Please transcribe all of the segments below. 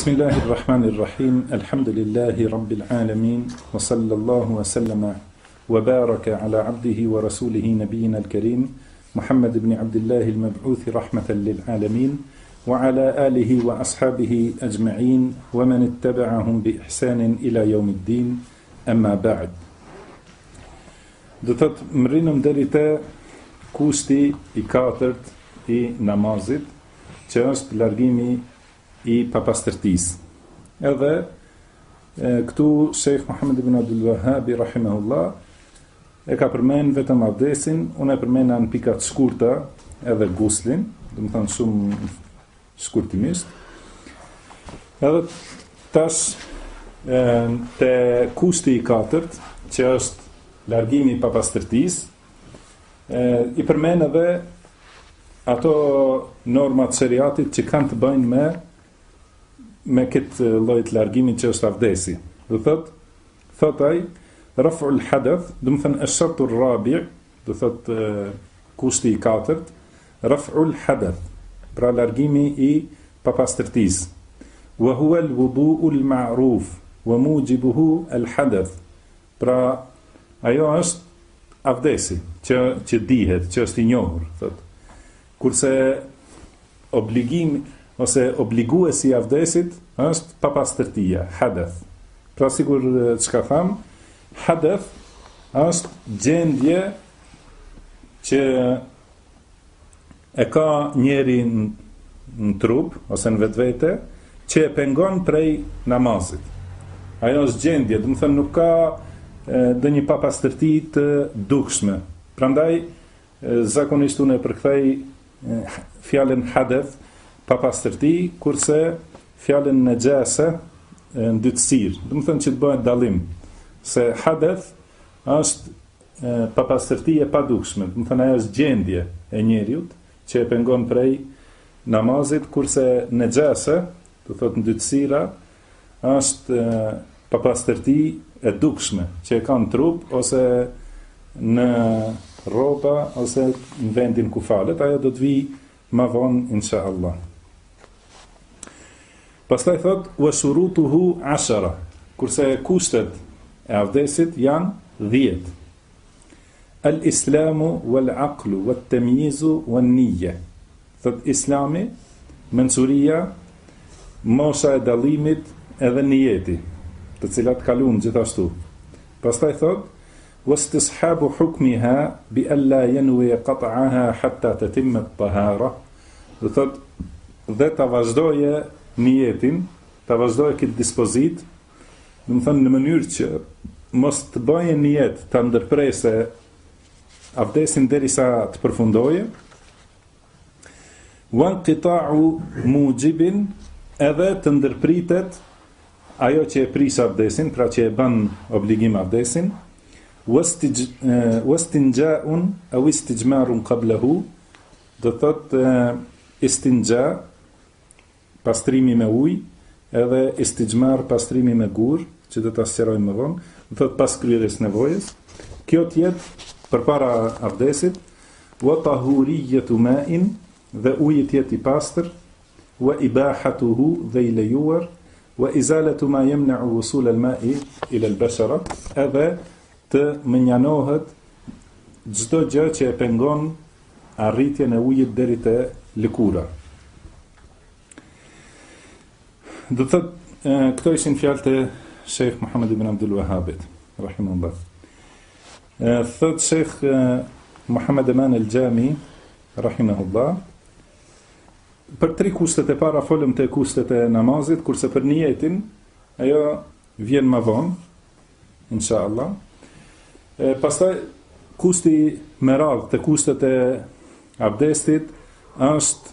Bismillahirrahmanirrahim. Alhamdulillahi rabbil alamin. Wa sallallahu wa sallama wa baraka ala abdihi wa rasulihi nabiyyina al-karim Muhammad ibn Abdullah al-mab'uth rahmatan lil alamin wa ala alihi wa ashabihi ajma'in wa man ittaba'ahum bi ihsanin ila yawmiddin. Amma ba'd. Do të mrinëm deri te kushti i katërt i namazit, që është largimi i papastërtisë. Edhe këtu Sheikh Muhammad ibn Abdul Wahhab rahimahullah e ka përmend vetëm abdesin, unë e përmenda në pikat shkurta edhe guslin, do të thënë shumë shkurtimisht. Edhe tash te kushti i katërt, që është largimi i papastërtisë, i përmend edhe ato normat shariatit që kanë të bëjnë me këtë lloj të largimit që është abdesi. Do thot ai raf'ul hadath, do të thënë ash-shartu ar-rabi', do thot kushti i katërt, raf'ul hadath, pra largimi i papastërtisë. Wa huwa al-wudu'u al-ma'ruf wa mujibuhu al-hadath. Pra ajo është abdesi që dihet, që është i njohur, thot. Kurse obligimi ose obliguesi i abdesit është papastërtia, hadath. Pra sigur çka tham, hadath është gjendje që e ka njeri në trup ose në vetvete që e pengon prej namazit. Ajo është gjendje, do të thënë nuk ka ndonjë papastërti të dukshme. Prandaj zakonisht unë e përkthej fjalën hadath papastërti, kurse fjalën najasa ndytësir. Do të thënë që të bëhet dallim se hadath është papastërti e padukshme. Do të thënë ajo është gjendje e njeriut që e pengon prej namazit, kurse najasa, do të thotë ndytësira, është papastërti e dukshme që e ka në trup ose në rroba ose në vendin ku falet. Ajo do të vijë më vonë inshallah. Pastaj thot wa shurutuhu 10, kurse kushtet e abdesit janë 10. Al-islamu wal-aqlu wat-tamyizu wan-niyya. Thot islami, mençuria, mosha e dallimit edhe niyeti, të cilat kalojnë gjithashtu. Pastaj thot wastishabu hukmiha bi alla yanwi qat'aha hatta tatimma at-tahara. Do thot dhe ta vazhdoje niyetin, ta vazhdoje këtë dispozit, do të thënë në mënyrë që mos të bëje niyet ta ndërprese abdesin derisa të përfundoje. Wa inqita'u mujibin, edhe të ndërpritet ajo që e pris abdesin, pra që e bën obligim abdesin. Wastinja'un aw istijmarun qablahu, do thotë istinja, pastrimi me ujë, edhe istijmar, pastrimi me gur, që do ta sqarojmë më vonë, do thotë pas kryerjes nevojës. Kjo të jetë përpara abdesit. Wa tahuriyatu ma'in, dhe uji të jetë i pastër. Wa ibahatuhu, dhe i lejuar. Wa izalatu ma yamna'u wusul al-ma'i ila al-bashara, edhe të menjanohet çdo gjë që e pengon arritjen e ujit deri te lëkura. Do të thotë këto ishin fjalët e Sheikh Muhammad ibn Abdul Wahhab rahimahullah. Thot Sheikh Muhammad Aman al-Jami rahimahullah, për 3 kushtet e para folëm te kushtet e namazit, kurse për niyetin ajo vjen më vonë inshallah. Pastaj kushti më radh te kushtet e abdestit është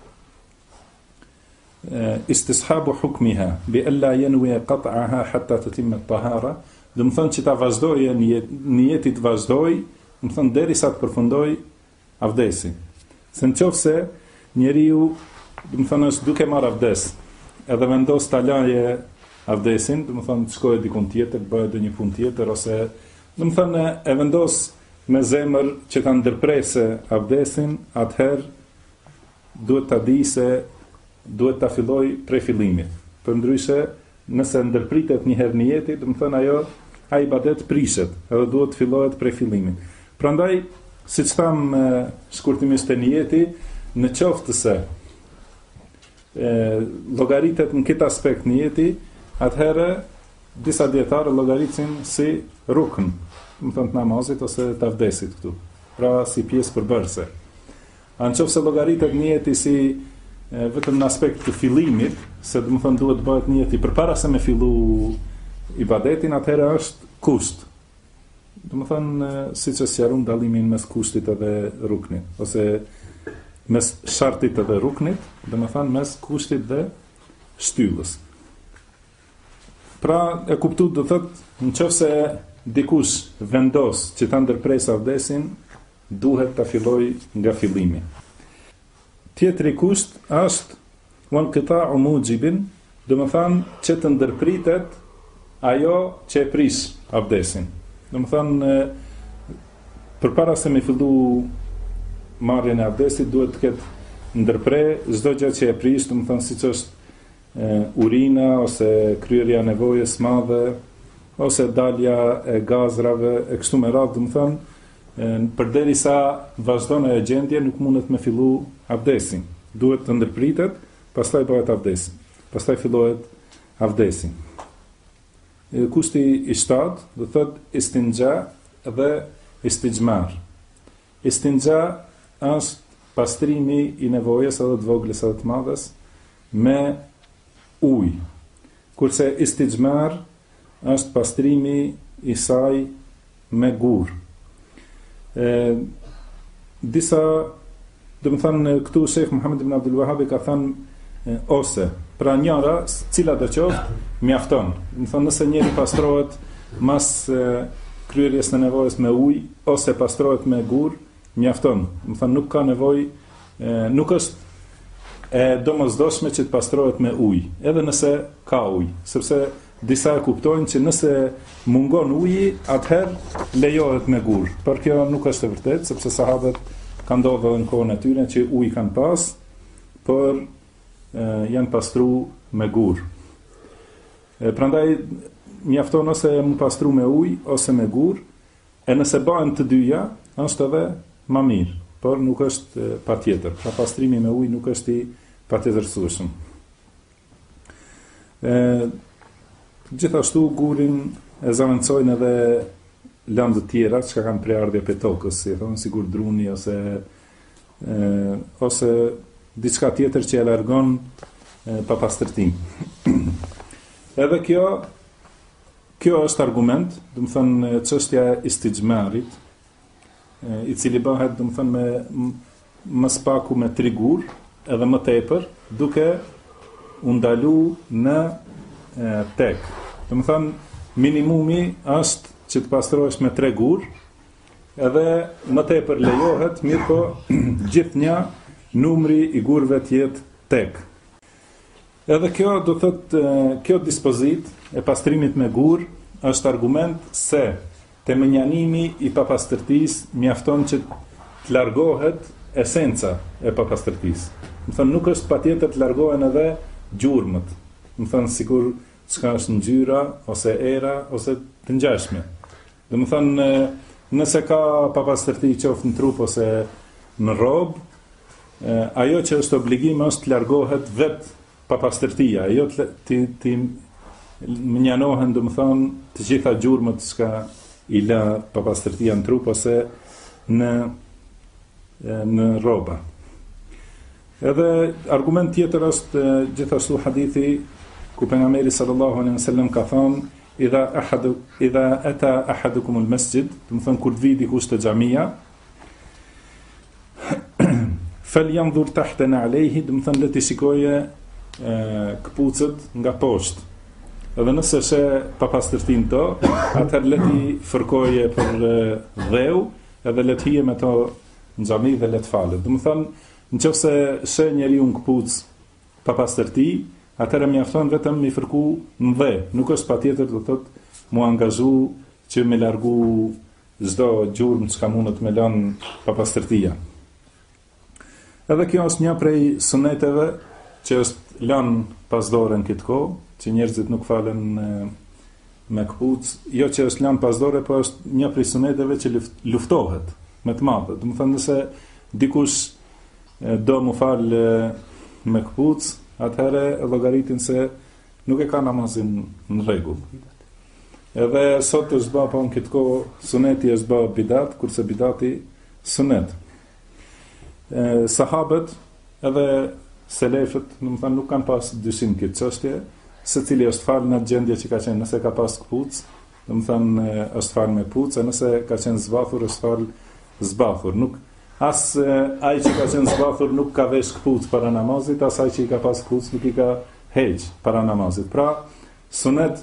istishabu hukmiha bi alla yanwi qat'aha hatta tatimma at-tahara. Do të thonë që ta vazhdojë niyeti të vazhdoj, do të thonë derisa të përfundoj abdesin. Se nëse njeriu, do të thonë është duke marr abdes, edhe vendos ta laje abdesin, do të thonë shkojë diku tjetër, bëhet ndonjë punë tjetër, ose do të thonë e vendos me zemër që ta ndërpresë abdesin, atëherë duhet ta di se duhet ta filloj prej fillimit. Përndryshe, nëse ndërpritet një herë niyeti, do të thonë ai ibadet prishet, edhe duhet të fillohet prej fillimit. Prandaj, siç tham shkurtimisht te niyeti, në qoftë se llogaritet në këtë aspekt niyeti, atëherë disa dietarë llogaritsin si rukn, do të thonë të namazit ose të avdesit këtu. Pra si pjesë përbërëse. Nëse llogaritet niyeti si vetëm në aspekt të fillimit, se do të thonë duhet të bëhet niyeti përpara se me fillu ibadetin, atëherë është kusht. Do të thonë siç e sqaron dallimin mes kushtit edhe ruknit, ose mes shartit edhe ruknit, do të thonë mes kushtit dhe shtyllës. Pra e kuptu do thotë nëse dikush vendos që ta ndërpresë avdesin, duhet ta filloj nga fillimi. Tjetri kusht është wanqita'u mujibin, do të thonë që të ndërpritet ajo që e prish avdesin. Do të thonë përpara se me fillu marrjen e avdesit duhet të ketë ndërpre çdo gjë që e prish, do të thonë siç është urina ose kryerja e nevojës madhe ose dalja e gazrave e kështu me radhë, do të thonë përderisa vazhdon ajo gjendje nuk mundet me fillu avdesin. Duhet të ndërpritet, pastaj bëhet avdesi. Pastaj fillohet avdesi. Kushti i 7 do thotë istinja dhe istijmar. Istinja është pastrimi i nevojës edhe të vogël edhe të madhes me ujë. Kurse istijmar është pastrimi i saj me gur. Disa, do të thënë këtu Sheikh Muhammed ibn Abdul Wahhab ka thënë ose, pra njëra, cila do qoftë, mjafton. Do të thënë nëse njëri pastrohet mas kryerjes së nevojës me ujë ose pastrohet me gur, mjafton. Do të thënë nuk ka nevojë, nuk është e domosdoshme që të pastrohet me ujë, edhe nëse ka ujë, sepse disa e kuptojnë që nëse mungon uji, atëherë lejohet me gur. Por kjo nuk është e vërtetë, sepse sahabët kanë ndodhur edhe në kohën e tyre që uji kanë pas, por janë pastru me gur. Prandaj mjafton ose mu pastru me ujë ose me gur, e nëse bëhen të dyja, është edhe më mirë, por nuk është patjetër. Pra pastrimi me ujë nuk është i patjetërsueshëm. Gjithashtu gurin e zavancojnë edhe lëndë të tjera që kanë preardhje për tokës, si thonë sigur druni ose diçka tjetër që e largon pa pastërtim. Edhe kjo është argument, do të thënë çështja e istijmarit, i cili bëhet, do të thënë me më spaku me 3 gur, edhe më tepër, duke u ndalu në tek. Do të thënë minimumi është që të pastrohesh me 3 gur, edhe më tepër lejohet, mirë po gjithnjë numri i gurve të jetë tek. Edhe kjo do thotë, kjo dispozit e pastrimit me gur është argument se temënjanimi i papastërtisë mjafton që të largohet esenca e papastërtisë. Do thënë nuk është patjetër të largohen edhe gjurmët. Do thënë sikur çka është ngjyra ose era ose të ngjashme. Do të thënë nëse ka papastërti qoftë në trup ose në rrobë, ajo që është obligim është të largohet vetë papastërtia, ajo të mënjanohen, do të thënë, të gjitha gjurmët që i la papastërtia në trup ose në rroba. Edhe argument tjetër është gjithashtu hadithi ku pejgamberi sallallahu alaihi wasallam ka thënë idha ata ahadukum al-masjid, do të thënë kur vi dikush te xhamia, falyanzur tahta alayhi, do të thënë le të shikojë këpucët nga poshtë. Edhe nëse she papastërtin to, atëherë le të fërkoje për dheu, edhe le të hije me to në xhami dhe le të falet. Do të thënë, nëse she njeriu në këpucë papastërti, atëherë mjafton vetëm mi fërku në dhe. Nuk është patjetër do thotë mu angazhu që me largu çdo gjurmë që ka mundet me lënë papastërtia. Edhe kjo është një prej suneteve që është është lanë pasdore në këtë kohë, që njerëzit nuk falen me këpucë, jo që është lanë pasdore, po është një prej suneteve që luftohet me të madhe. Do të thënë nëse dikush do mu falë me këpucë, atëherë e llogaritin se nuk e ka namazin në rregull. Edhe sot është bë po në këtë kohë suneti është bë bidat, kurse bidati sunet. Sahabët edhe selefët, domethënë nuk kanë pas dyshim këtë çështje, secili është falë në gjendje që ka qenë, nëse ka pas këpucë, domethënë është falë me këpucë, nëse ka qenë zbathur është falë zbathur. Nuk as ai që ka qenë zbathur nuk ka vesh këpucë para namazit, as ai që i ka pas këpucë nuk i ka heq para namazit. Pra, sunet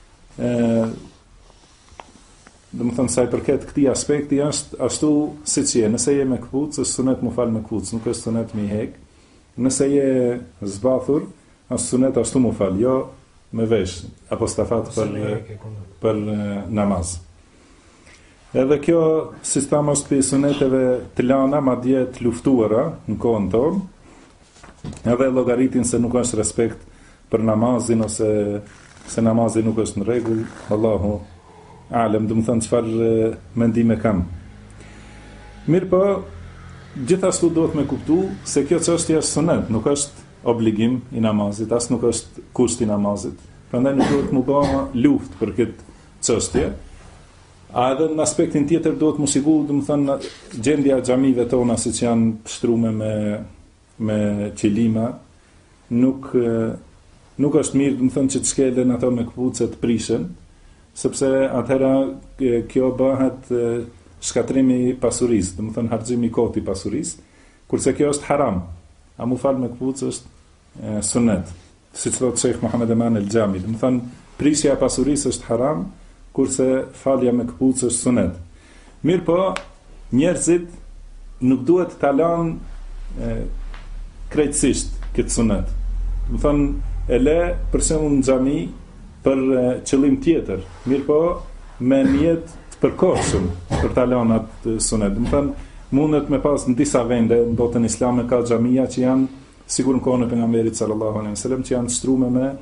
domethënë sa i përket këtij aspekti është ashtu siç je, nëse je me këpucë, është sunet mu fal me këpucë, nuk është sunet me hek. Nëse je zbathur, është sunet ashtu mu fal, jo me vesh apo stafat për namaz. Edhe kjo sistem është për suneteve të lana, madje të luftuara në kohën tonë, edhe llogaritin se nuk është respekt për namazin ose se namazi nuk është në rregull. Allahu alem, do të thënë çfarë mendime kam. Mirë po, gjithashtu duhet me kuptu se kjo çështje është sunet, nuk është obligim i namazit, as nuk është kusht i namazit. Prandaj nuk duhet mu bë luftë për këtë çështje. A edhe në aspektin tjetër duhet mu siguru, do të thënë gjendja e xhamive tona siç janë pështrume me qelima, nuk është mirë, do të thënë që të shkelen ato me këpucë të prishën, sepse atëherë kjo bëhet shkatrimi i pasurisë, do të thënë harxhimi i kohët i pasurisë, kurse kjo është haram. A mu fal me këpucë është sunet, siç thotë Sheikh Muhammad Eman el-Xhami, do të thënë prishja e pasurisë është haram, kurse falja me këpucë është sunet. Mirë po, njerëzit nuk duhet ta lanë krejtësisht këtë sunet. Do të thënë e le për shembull në xhami për qëllim tjetër, mirë po me niyet të përkohshëm për ta lënë atë sunet. Do të thënë mundet me pas në disa vende në botën islame ka xhamia që janë sigur në kohën e pejgamberit sallallahu alaihi wasallam që janë shtruar me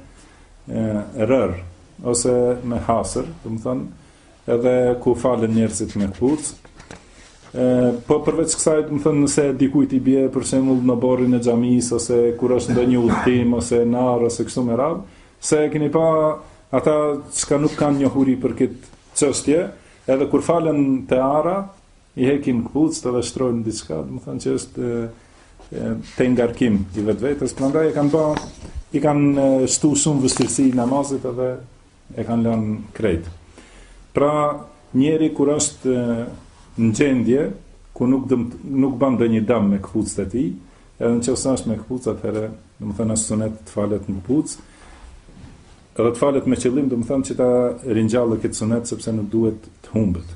rër ose me hasër, do të thënë edhe ku falen njerëzit me këpucë. Po përveç kësaj, do të thënë nëse dikujt i bie për shembull në borrin e xhamisë ose kur është ndonjë udhtim ose nar ose kështu me radhë, se keni pa ata që nuk kanë njohuri për këtë çështje, edhe kur falen te ara, i hekin këpucët edhe shtrojnë diçka, do të thënë që është te ngarkim i vetvetes, prandaj i kanë shtu shumë vështirësi namazit edhe e kanë lënë krejt. Pra, njeri kur është në gjendje ku nuk bën ndonjë dëm me këpucët e tij, edhe nëse është me këpucë, atëherë, domethënë është sunet të falet me këpucë. Edhe të falet me qëllim, domethënë që ta ringjallë këtë sunet sepse nuk duhet të humbet.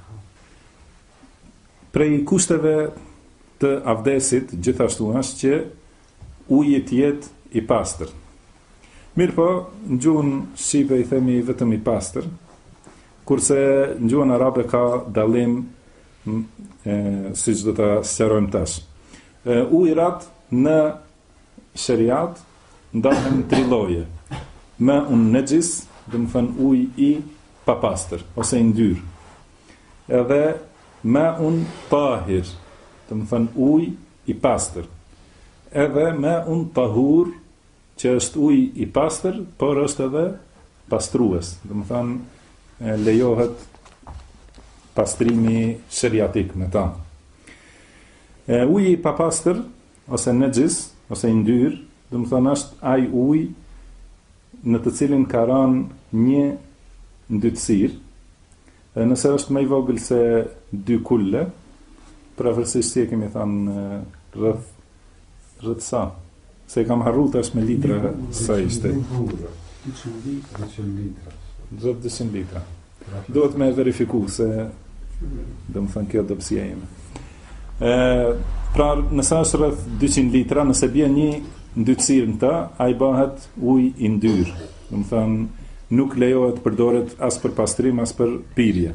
Prej kushteve të avdesit gjithashtu është që uji të jetë i pastër. Mirë po, në gjuhën shqipe i themi vetëm i pastër, kurse në gjuhën arabe ka dallim siç do ta sqarojmë tash. Ujrat në sheriat ndahen në 3 lloje. Ma'un najis, do të thënë ujë i papastër ose i ndyr. Edhe ma'un tahir, do të thënë ujë i pastër. Edhe ma'un tahur, që është ujë i pastër, por është edhe pastrues. Do të thënë lejohet pastrimi sheriatik me ta. Uji i papastër ose najis ose i ndyr, do të thënë është ai ujë në të cilin ka rënë një ndytësir, nëse është më i vogël se 2 kulle, përveçse e kemi thënë rreth sa, se kam harruar tash me litra sa ishte. 200 litra. Duhet me verifiku se do më thënë kjo dobësia ime. Pra nëse është rreth 200 litra, nëse bie një ndytësir në ta, ai bëhet ujë i ndyr. Do të thënë nuk lejohet përdoret as për pastrim as për pirje.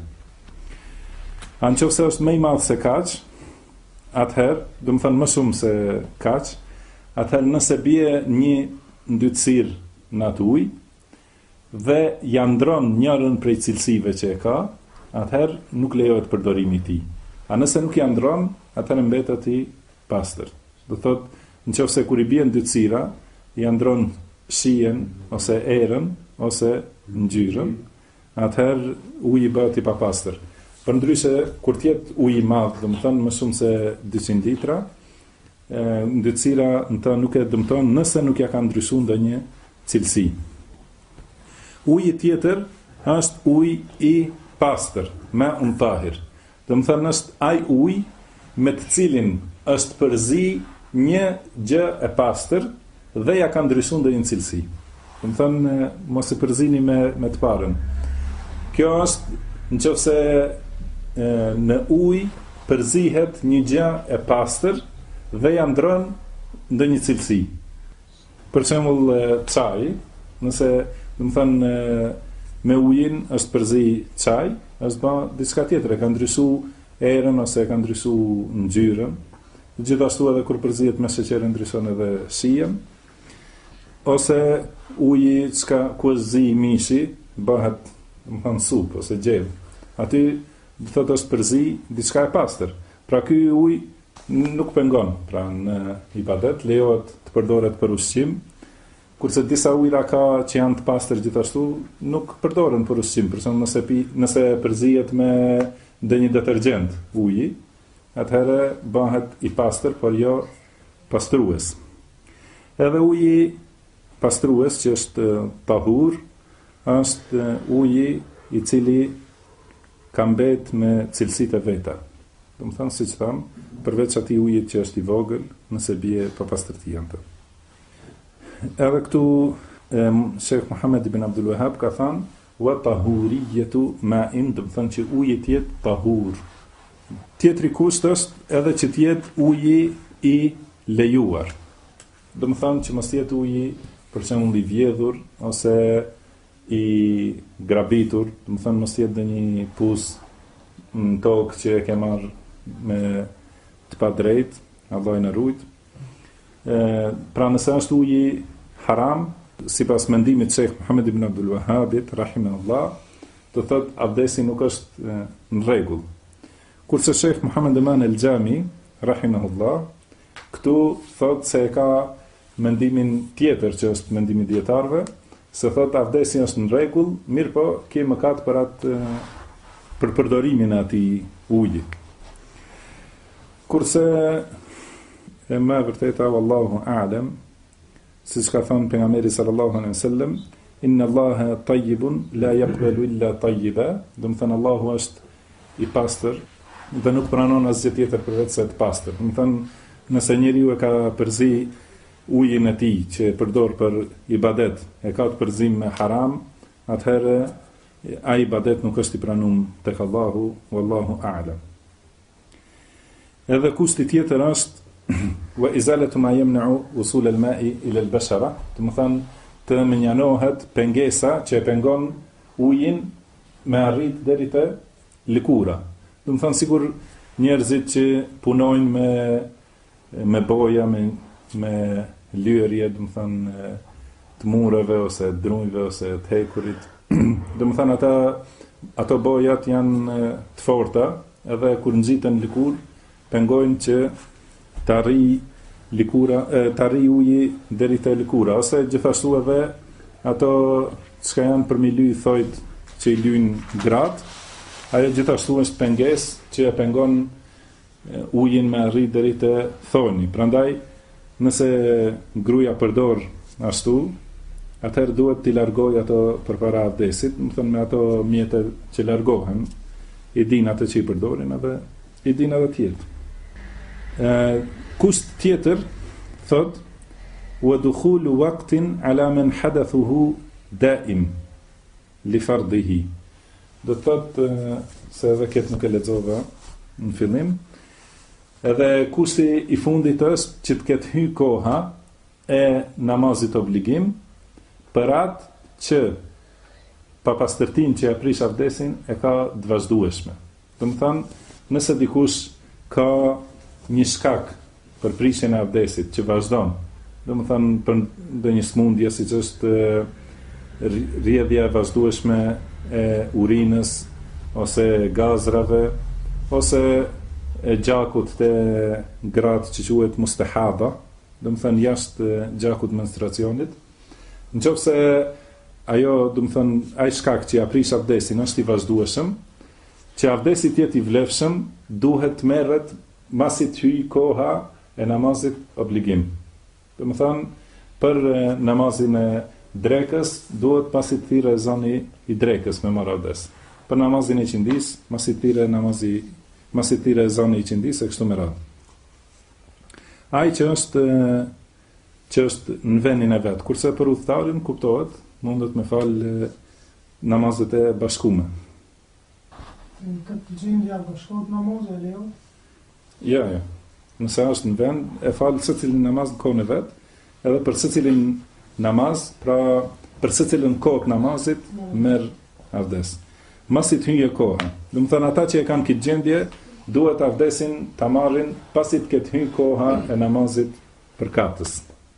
Nëse është më i madh se kaq, atëherë, do të thënë më shumë se kaq, atëherë nëse bie një ndytësirë në atë ujë dhe ja ndron njërën prej cilësive që e ka, atëherë nuk lejohet përdorimi i tij. A nëse nuk ja ndron, atëherë mbetet i pastër. Do thotë, nëse kur i bie ndytësira, ja ndron shijen ose erën ose ngjyrën, atëherë uji bëhet i papastër. Përndryshe, kur t'jet uji i madh, domethënë më shumë se 200 litra, ndytësira në të nuk e dëmton nëse nuk ja ka ndryshuar ndonjë cilësi. Uji tjetër është uji i pastër, ma'un tahir. Domethënë është ai ujë me të cilin është përzi një gjë e pastër dhe ja ka ndryshuar ndonjë cilësi. Domethënë mos e përzini me të parën. Kjo është nëse në ujë përzihet një gjë e pastër dhe ja ndron ndonjë cilësi. Për shembull çaji, nëse domethënë me ujin është përzi çaj, është bë diçka tjetër, ka ndryshuar erën ose ka ndryshuar ngjyrën. Gjithashtu edhe kur përzihet me sheqer ndryshon edhe shijen. Ose uji ku zi mishi bëhet, domethënë supë ose gjellë. Aty do thotë është përzi diçka e pastër. Pra ky ujë nuk pengon, pra në ibadet lejohet të përdoret për ushqim, kurse disa ujëra ka që janë të pastër gjithashtu nuk përdoren për ushqim, për shembull nëse përzihet me ndonjë detergjent uji, atëherë bëhet i pastër, por jo pastrues. Edhe uji pastrues që është tahur, është uji i cili ka mbet me cilësitë e veta. Domethënë, siç tham, përveç atij ujit që është i vogël, nëse bie pa pastërti anë. Edhe këtu Sheikh Muhammad ibn Abdul Wahhab ka thënë wa tahuriyatu ma'in, domethënë që uji të jetë tahur. Tjetri kusht është edhe që të jetë uji i lejuar. Domethënë që mos jetë uji për shembull i vjedhur ose i grabitur, domethënë mos jetë ndonjë pus në tokë që e ke marrë me të padrejt, Allah i na ruajt. Pra nëse është uji haram, sipas mendimit Sheikh Muhammad ibn Abdul Wahhabit rahimahullah, do thotë abdesi nuk është në rregull. Kurse Sheikh Muhammad Eman el-Jami rahimahullah këtu thotë se ka mendimin tjetër që është mendimi dietarëve, se thotë abdesi është në rregull, mirë po ke mëkat për përdorimin e atij uji. Kurse e më vërteta wallahu a'lam, siç ka thënë pejgamberi sallallahu alaihi wasallam, inna Allaha tayyibun la yaqbalu illa tayyiba, do të thënë Allahu është i pastër dhe nuk pranon asgjë tjetër përveç se të pastër. Do të thënë nëse njeriu e ka përzi ujin e tij që e përdor për ibadet, e ka të përzim me haram, atëherë ai ibadet nuk është i pranuar tek Allahu, wallahu a'lam. Edhe kushti tjetër është wa izalatu ma yamna'u usul al-ma'i ila al-bashara, do të thonë të menjanohet pengesa që e pengon ujin me arrit deri te lëkura. Do të thonë sikur njerëzit që punojnë me boja, me lyerje, do të thonë të mureve ose drujve ose të hekurit. Do të thonë ato bojat janë të forta, edhe kur nxiten lëkur, pengojnë që të arrijë uji deri te lëkura, ose gjithashtu edhe ato çka janë për mi lyj thojt që i lyjnë gratë, ajo gjithashtu është pengesë që e pengon ujin me arrit deri te thoni. Prandaj nëse gruaja përdor ashtu, atëherë duhet t'i largoj ato përpara abdesit, do të thonë me ato mjete që largohen, i din atë që i përdorin edhe i din edhe tjetër. Kusht tjetër thot wa dukhulu waqtin ala man hadathuhu daim li fardhihi. Do thot se edhe këtë nuk e lexova në fillim. Edhe kushti i fundit është që të ketë hyrë koha e namazit obligim për atë që pa pastërtin që ja prish abdesin e ka të vazhdueshme. Do të thonë, nëse dikush ka një shkak për prishjen e abdesit që vazhdon domethënë për ndonjë smundje siç është rrjedhja e vazhdueshme e urinës ose gazrave ose e gjakut të gratë që quhet mustahada, domethënë jashtë gjakut menstruacionit. Nëse ajo, domethënë ai shkak që aprish abdesin është i vazhdueshëm, që abdesi të jetë i vlefshëm, duhet të merret masi të hyjë koha e namazit obligim. Domethënë për namazin e drekës duhet pasi të thirrë ezani i drekës me marrë abdes. Për namazin e qindis, masi të thirrë ezani i qindis e kështu me radhë. Ai që është në vendin e vet, kurse për udhëtarin kuptohet, mundet me fal namazet e bashkuara. Në këtë gjendje bashkohet namazi e leo? Ja. Nëse është në vend, e falë secilin namaz në kohën e vet, edhe për secilin namaz, pra për secilin kohë të namazit merr abdes. Masi të hyjë koha. Domethënë ata që e kanë këtë gjendje, duhet abdesin ta marrin pasi të ketë hyrë koha e namazit për katës.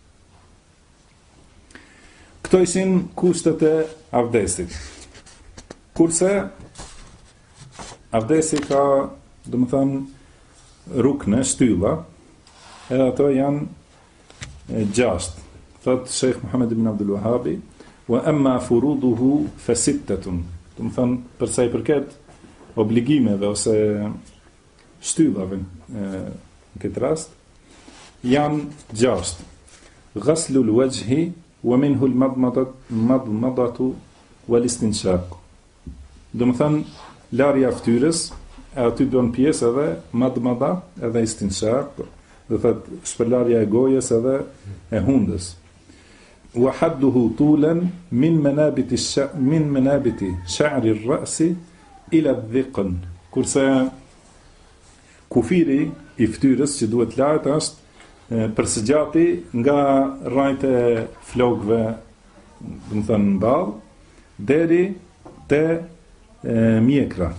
Këto ishin kushtet e abdesit. Kurse abdesi ka, domethënë, rukne, shtylla, edhe ato janë 6. Thot Sheikh Muhammad ibn Abdul Wahhabi, wa amma furuduhu fa sittatun. Domethënë, për sa i përket obligimeve ose shtyllave në këtë rast, janë 6. Ghaslul wajhi wa minhu al-madmadatu wal-istinshaq. Domethënë, larja e fytyrës, e aty bën pjesë edhe madmada edhe istinshaq, do thotë shpërlarja e gojës edhe e hundës. Wa hadduhu tulan min manabiti sha'ri ar-ra'si ila dhiqn. Kurse kufiri i fytyrës që duhet lartë është përsëgjati nga rrajt e flokëve, do të thënë mball, deri te mjekra.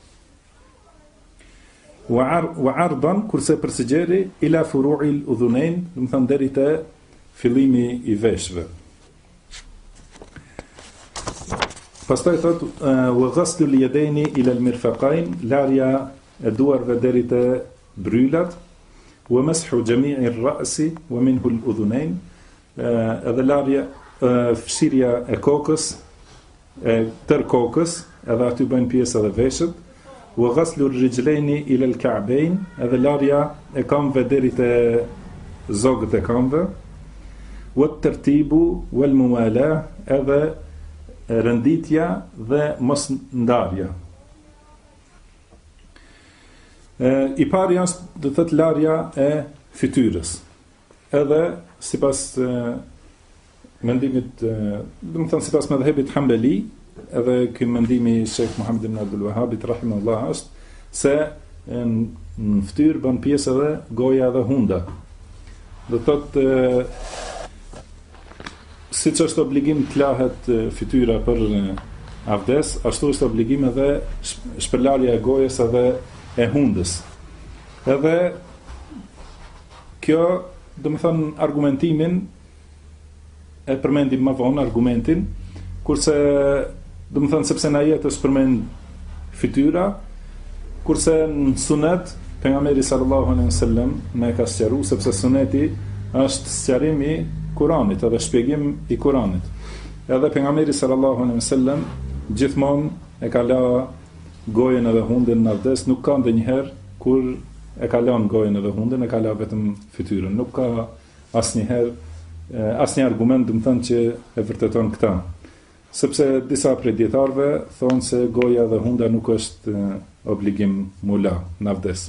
Wa ardan, kurse përsëgjeri ila furu'il udhunain, do të thënë deri te fillimi i veshëve. Pastaj thot wa ghaslu al-yadaini ila al-mirfaqain, larja e duarve deri te brylat, wa mashu jami'i ar-ra'si wa minhu al-udhunain, edhe larja fshirja e kokës, tër kokës, edhe aty bëjnë pjesë edhe veshët. Wa ghaslu ar-rijlaini ila al-ka'bayn, edhe larja e këmbëve deri te zogët e këmbëve. Wa at-tartibu wal-muwala, edhe rënditja dhe mos ndarja. I pari është do të thotë larja e fytyrës. Edhe sipas mendimit, do të thënë sipas mëdhëbit Hanbali, edhe ky mendimi i Sheikh Muhammad ibn Abdul Wahhab rahimahullah është se në fytyrë bën pjesë edhe goja dhe hunda. Do thotë siç është obligim të lahet fytyra për avdes, ashtu është obligim edhe shpërlarja e gojës edhe e hundës. Edhe kjo, do të thënë, argumentimin e përmendim më vonë argumentin, kurse do të thënë sepse në ajet është përmend fytyra, kurse në sunet pejgamberi sallallahu alaihi wasallam më ka sqaruar, sepse suneti është sqarim i Kuranit edhe shpjegim i Kuranit. Edhe pejgamberi sallallahu alaihi wasallam gjithmonë e ka la gojën edhe hundën në abdes, nuk ka ndonjëherë kur e ka lënë gojën edhe hundën, e ka la vetëm fytyrën. Nuk ka asnjë argument, do të thënë, që e vërteton këtë. Sepse disa prej dietarëve thonë se goja dhe hunda nuk është obligim mula në abdes.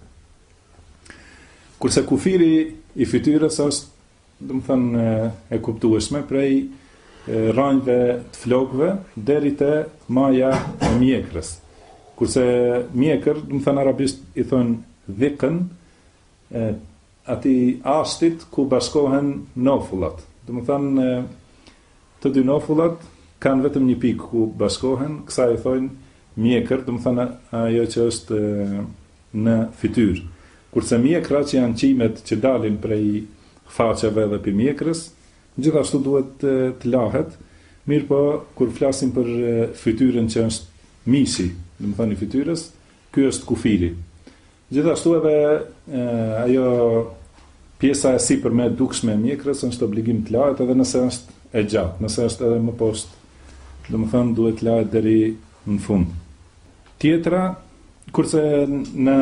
Kurse kufiri i fytyrës është, do të thënë, e kuptueshme prej rranjve të flokëve deri te maja e mjekrës. Kurse mjekër, do të thënë arabisht i thonë dhiqën, ati ashtit ku bashkohen nofullat. Do të thënë të dy nofullat kanë vetëm një pikë ku bashkohen, kësaj i thonë mjekër, do të thënë ajo që është në fytyrë. Kurse mjekra që janë qimet që dalin prej faqeve dhe pimjekrës, gjithashtu duhet të lahet, mirë po kur flasim për fytyrën që është mishi, do të thënë i fytyrës, ky është kufiri. Gjithashtu edhe ajo pjesa e sipërme e dukshme e mjekrës është obligim të lahet edhe nëse është e gjatë, nëse është edhe më poshtë, do të thënë duhet të lahet deri në fund. Tjetra, kurse në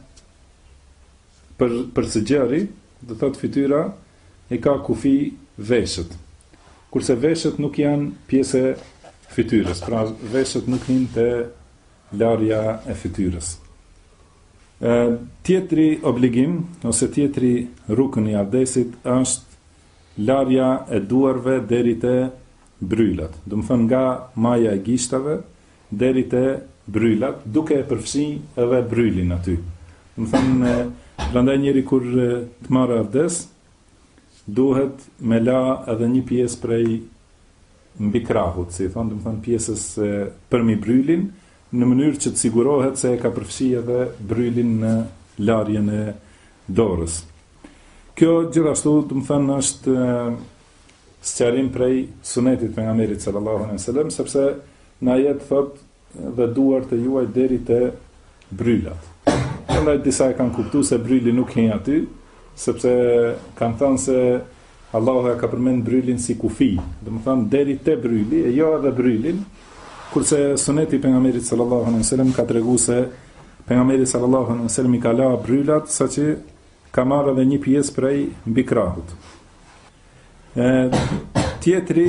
për zgjeri, do thotë fytyra i ka kufi veshët. Kurse veshët nuk janë pjesë e fytyrës, pra veshët nuk hin te larja e fytyrës. Tjetri obligim ose tjetri rukn i abdesit është larja e duarve deri te bryllat. Do të thënë nga maja e gishtave deri te bryllat, duke e përfshi edhe brylin aty. Do të thënë prandaj njeri kur të marrë abdes, duhet me la edhe një pjesë prej mbi krahut, si thonë, do të thënë pjesës përmi brylin, në mënyrë që të sigurohet se e ka përfshi edhe brylin në larjen e dorës. Kjo gjithashtu, do të thënë, është sqarim prej sunetit pejgamberit sallallahu alaihi wasallam, sepse në ajet thotë dhe duart e juaj deri te bryllat. Prandaj disa e kanë kuptuar se bryli nuk hen aty, sepse kanë thënë se Allahu e ka përmend brylin si kufi, do të thënë deri te bryli, e jo edhe brylin, kurse suneti pejgamberit sallallahu alaihi wasallam ka treguar se pejgamberi sallallahu alaihi wasallam i ka la bryllat saqë ka marrë edhe një pjesë prej mbi krahut. Tjetri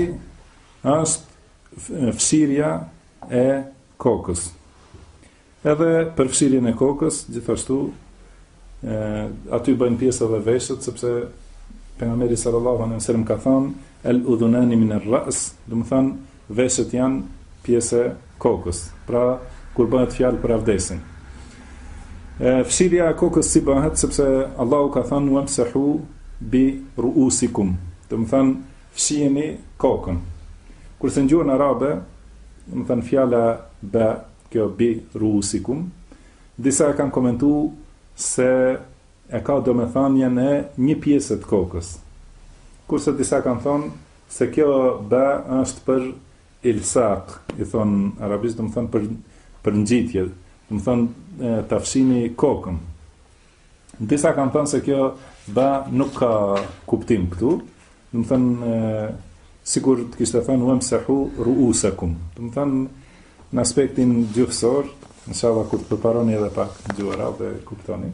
është fshirja e kokës. Edhe për fshirjen e kokës, gjithashtu, aty bëjnë pjesë edhe veshët, sepse pejgamberi sallallahu alaihi wasallam ka thënë el udhunani min ar-ra's, do të thënë veshët janë pjesë e kokës. Pra kur bëhet fjalë për abdesin. Fshirja e kokës si bëhet, sepse Allahu ka thënë wamsahu bi ru'usikum, do të thënë fshiheni kokën. Kurse në gjuhën arabe, do të thënë fjala ba, kjo bi ru'usikum, disa kanë komentuar se e ka domethënien e një pjesë të kokës. Kurse disa kanë thonë se kjo ba është për ilsaq, i thonë arabisht, do të thonë për ngjitje, do të thonë ta fshini kokën. Disa kanë thënë se kjo ba nuk ka kuptim këtu, do të thonë sikur të kishte thënë wamsahu ru'usakum. Do të thonë në aspektin gjuhësor, inshallah kur të përparoni edhe pak gjuhë arabe kuptoni.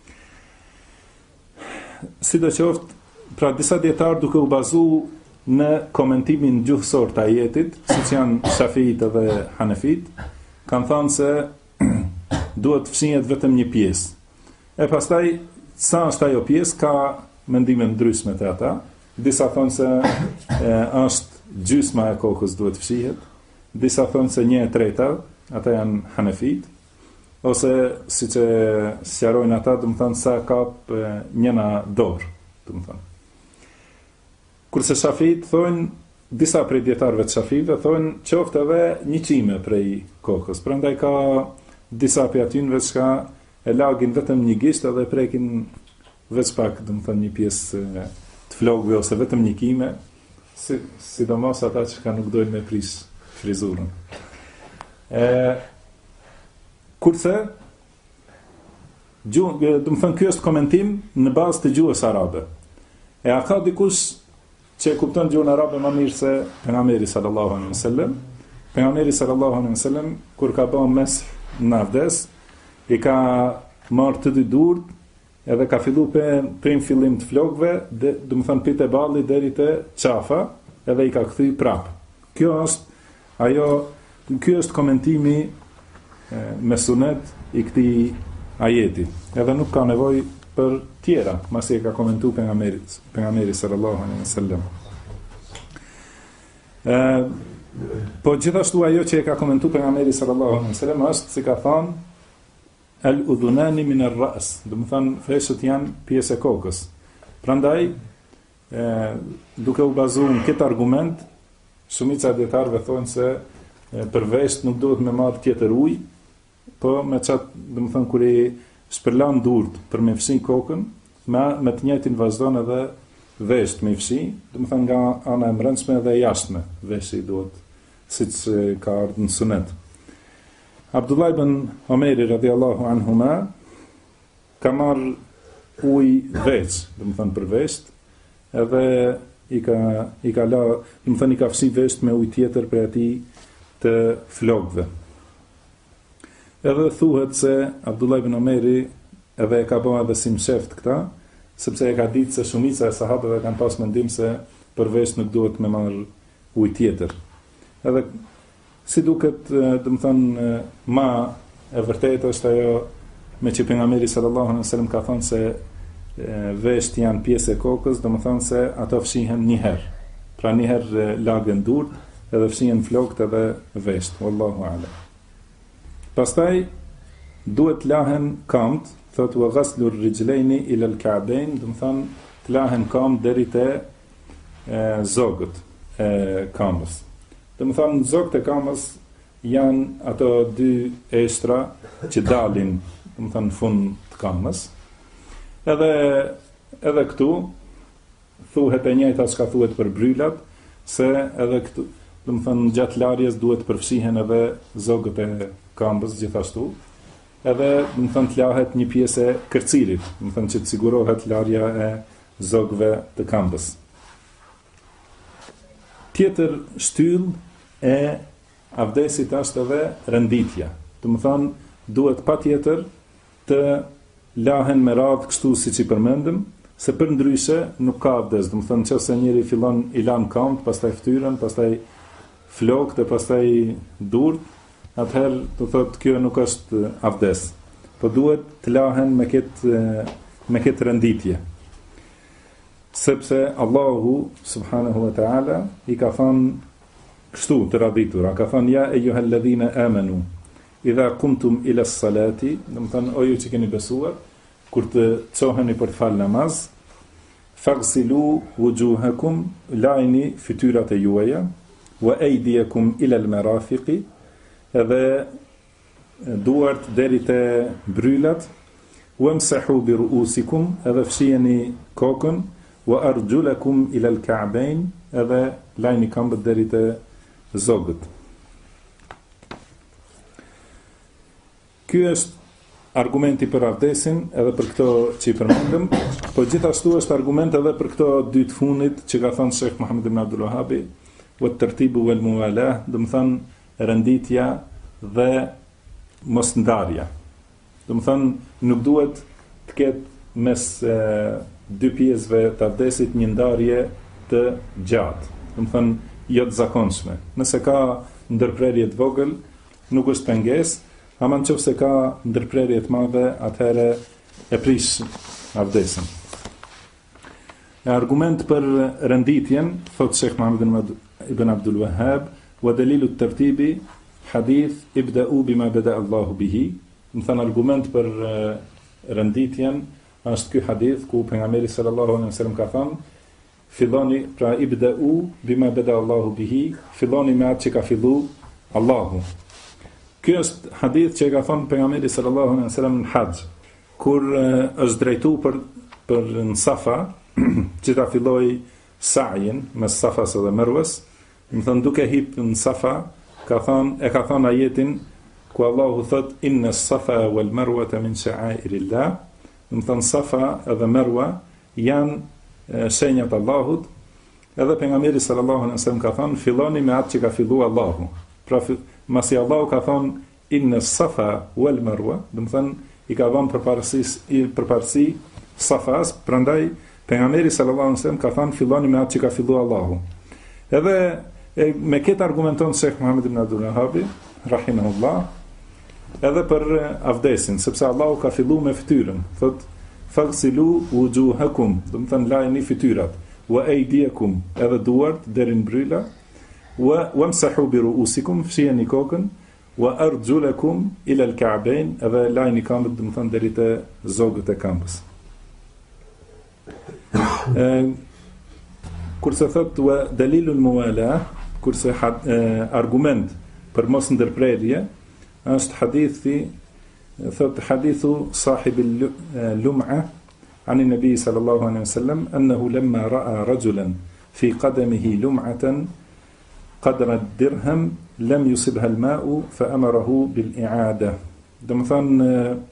Sidoqoftë, pra disa dietar duke u bazuar në komentimin gjuhësor të ajetit, siç janë Shafiit dhe Hanefit, kanë thënë se duhet fshihet vetëm një pjesë. E pastaj sa është ajo pjesë ka mendime ndryshme të ata. Disa thonë se është gjysma e kokës duhet fshihet, disa thonë se 1/3, ata janë Hanefit, ose siç e sqarojnë ata, do të thonë sa kap njëna dorë, do të thonë. Kurse Shafit thonë, disa prej dietarëve të Shafive thonë qoftë edhe 1/100 prej kokës. Prandaj ka disa prej atyre që e lagin vetëm një gisht edhe prekin veç pak, do të thonë një pjesë të flokëve ose vetëm një kime, sidomos ata që nuk dojnë me prish frizurën. Kurse do të thonë ky është komentim në bazë të gjuhës arabe. E a ka dikush që kupton gjuhën arabe më mirë se pejgamberi sallallahu alaihi wasallam? Pejgamberi sallallahu alaihi wasallam kur ka bën mes në abdes, i ka marrë të dy durt, edhe ka fillu prej fillim të flokëve, do të thonë pite balli deri te qafa, edhe i ka kthy prap. Kjo është komentimi me sunet i këtij ajeti. Edhe nuk ka nevojë për tjera, masi e ka komentuar pejgamberi sallallahu alaihi wasallam. Po gjithashtu ajo që e ka komentuar pejgamberi sallallahu alaihi wasallam është, si ka thënë, al-udhunani min ar-ra's, do të thonë feshët janë pjesë e kokës. Prandaj, duke u bazuar në këtë argument, shumica e dietarëve thonë se për vesht nuk duhet me marr tjetër ujë, po me çat, do të thonë kur i shpërlan durt për me fshi kokën, me të njëjtin vazhdon edhe vesht me fshi, do të thënë nga ana e brendshme dhe jashtme, veshji duhet siç ka ardhur në sunet. Abdullah ibn Omeri radhiyallahu anhuma ka marrë ujë veç, do të thënë për vesht, edhe i ka la, do të thënë i ka fshi vesht me ujë tjetër për atij të flokëve. Edhe thuhet se Abdullah ibn Omeri edhe e ka bëu edhe si msheft këta, sepse e ka ditë se shumica e sahabëve kanë pas mendim se për vesht nuk duhet me marrë ujë tjetër. Edhe si duket, do të thënë, ma e vërtetë është ajo me që pejgamberi sallallahu alaihi wasallam ka thënë se vesht janë pjesë e kokës, do të thënë se ato fshihen një herë. Pra një herë lagën durt, edhe fshihen flokët edhe vesht. Wallahu a'lam. Pastaj duhet lahen kamt, thot wa ghaslu ar-rijlaini ila al-ka'bayn, do të thënë të lahen kamt deri te zogët e kamës. Do të thënë zogët e kamës janë ato dy eshtra që dalin, do të thënë fund të kamës. Edhe këtu thuhet e njëjta çka thuhet për brylat, se edhe këtu, do të thënë gjatë larjes duhet përfshihen edhe zogët e kamës gjithashtu. Edhe, do të thënë, të lahet një pjesë e kërcirit, do të thënë që të sigurohet larja e zogëve të këmbës. Tjetër shtyllë e avdesit është edhe renditja. Do të thënë, duhet patjetër të lahen me radhë kështu siç i përmendëm, se përndryshe nuk ka avdes. Do të thënë, nëse njëri fillon i lan këmbët, pastaj fytyrën, pastaj flokët e pastaj durt, atëherë do thotë kjo nuk është avdes, po duhet të lahen me këtë renditje. Sepse Allahu subhanahu wa ta'ala i ka thënë kështu të radhitura, ka thënë ja eyyuhalladhina amanu idha qumtum ila as-salati, do të thënë o ju që keni besuar, kur të çoheni për të falë namaz, faghsilu wujuhakum, lajni fytyrat e juaja, wa aydiyakum ila al-marafiqi, edhe duart deri te brylat, wamsahu bi ru'usikum, edhe fshiheni kokën, wa arjulakum ila al-ka'bayn, edhe lajni këmbët deri te zogët. Ky është argumenti për avdesin, edhe për këto që i përmendëm, po gjithashtu është argument edhe për këto dy të fundit që ka thënë Sheikh Muhammad ibn Abdul Wahhabi, wa at-tartibu wal muwalah, do të thënë renditja dhe mosndarja. Do të thënë nuk duhet të ketë mes dy pjesëve të avdesit një ndarje të gjatë. Do të thënë jo të zakonshme. Nëse ka ndërprerje të vogël, nuk është pengesë, ama nëse ka ndërprerje të madhe, atëherë e prish avdesin. Argument për renditjen, thot Sheikh Muhammad ibn Abdul Wahhab, wa dalilu at-tartibi hadith ibda'u bima bada Allahu bihi. Më thënë argument për renditjen është ky hadith ku pejgamberi sallallahu alaihi wasallam ka thënë filloni pra ibda'u bima bada Allahu bihi, filloni me atë që ka fillu Allahu. Ky është hadith që ka thënë pejgamberi sallallahu alaihi wasallam në hax, kur është drejtuar për në Safa, që ta filloi sa'in mes Safas dhe Merwes, më thënë duke hip në Safa, e ka thënë ajetin ku Allahu thot inna as-safa wal marwata min sha'airillah, më thënë Safa edhe Merwa janë shenjat Allahut, edhe pejgamberi sallallahu alaihi wasallam ka thënë filloni me atë që ka filluar Allahu. Pra masi Allahu ka thënë inna as-safa wal marwa, do të thënë i ka dhënë përparësi Safas, prandaj pejgamberi sallallahu alaihi wasallam ka thënë filloni me atë që ka filluar Allahu. Edhe me këtë argumenton Sheikh Muhammad ibn Abdul Wahhab rahimahullah, edhe për avdesin, sepse Allahu ka fillu me fytyrën, thot faghsilu wujuhakum, do të thënë lajni fytyrat, wa aydiyakum, edhe duart deri në bryla, wamsahu bi ru'usikum, fshiheni kokën, wa arjulakum ila al-ka'bayn, edhe lajni këmbët, do të thënë deri te zogët e këmbës. Kurse thot wa dalilul muwala, kurse argument për mos ndërprerje është hadithi, thot hadithu sahibi lum'a عن النبي صلى الله عليه وسلم أنه لما رأى رجلا في قدمه لمعة قدر الدرهم لم يصبها الماء فأمره بالإعادة. Do më thënë,